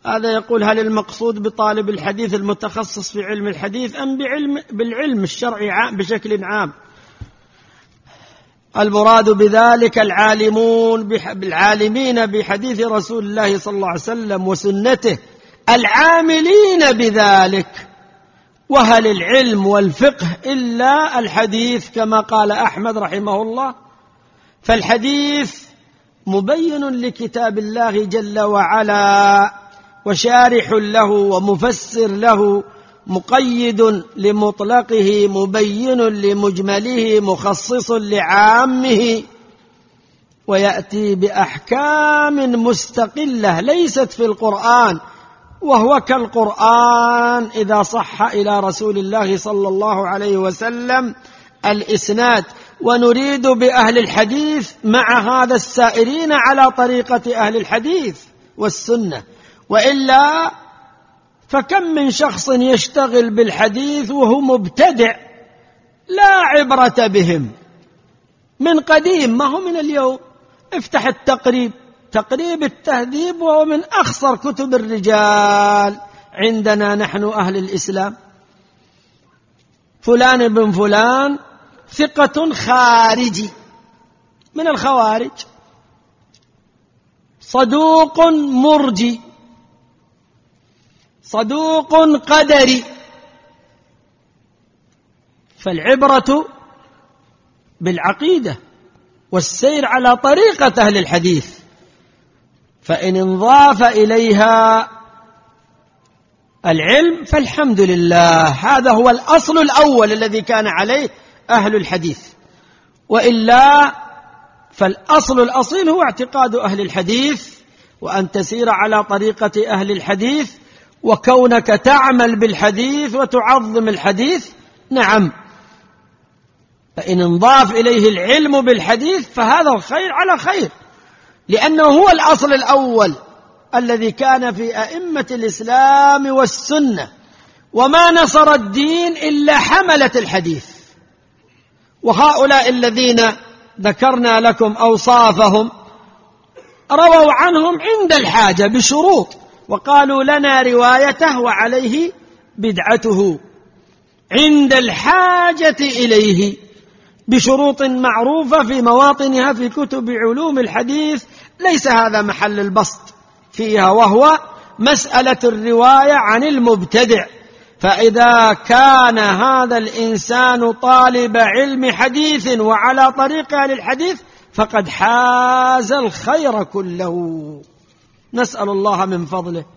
هذا يقول: هل المقصود بطالب الحديث المتخصص في علم الحديث أم بالعلم الشرعي بشكل عام؟ المراد بذلك العالمين بحديث رسول الله صلى الله عليه وسلم وسنته، العاملين بذلك. وهل العلم والفقه إلا الحديث كما قال أحمد رحمه الله؟ فالحديث مبين لكتاب الله جل وعلا وشارح له ومفسر له، مقيد لمطلقه، مبين لمجمله، مخصص لعامه، ويأتي بأحكام مستقلة ليست في القرآن، وهو كالقرآن إذا صح إلى رسول الله صلى الله عليه وسلم الإسناد. ونريد بأهل الحديث مع هذا السائرين على طريقة أهل الحديث والسنة، وإلا فكم من شخص يشتغل بالحديث وهو مبتدع لا عبرة بهم، من قديم ما هو من اليوم. افتح تقريب التهذيب، وهو من أخصر كتب الرجال عندنا نحن أهل الإسلام. فلان بن فلان ثقة خارجي من الخوارج، صدوق مرجي، صدوق قدري. فالعبرة بالعقيدة والسير على طريقة أهل الحديث، فإن انضاف إليها العلم فالحمد لله، هذا هو الأصل الأول الذي كان عليه أهل الحديث. وإلا فالأصل الأصيل هو اعتقاد أهل الحديث، وأن تسير على طريقة أهل الحديث، وكونك تعمل بالحديث وتعظم الحديث. نعم، فإن انضاف إليه العلم بالحديث فهذا خير على خير، لأنه هو الأصل الأول الذي كان في أئمة الإسلام والسنة. وما نصر الدين إلا حملة الحديث، وهؤلاء الذين ذكرنا لكم أوصافهم رووا عنهم عند الحاجة بشروط، وقالوا لنا روايته وعليه بدعته عند الحاجة إليه بشروط معروفة في مواطنها في كتب علوم الحديث، ليس هذا محل البسط فيها، وهو مسألة الرواية عن المبتدع. فإذا كان هذا الإنسان طالب علم حديث وعلى طريق أهل الحديث فقد حاز الخير كله. نسأل الله من فضله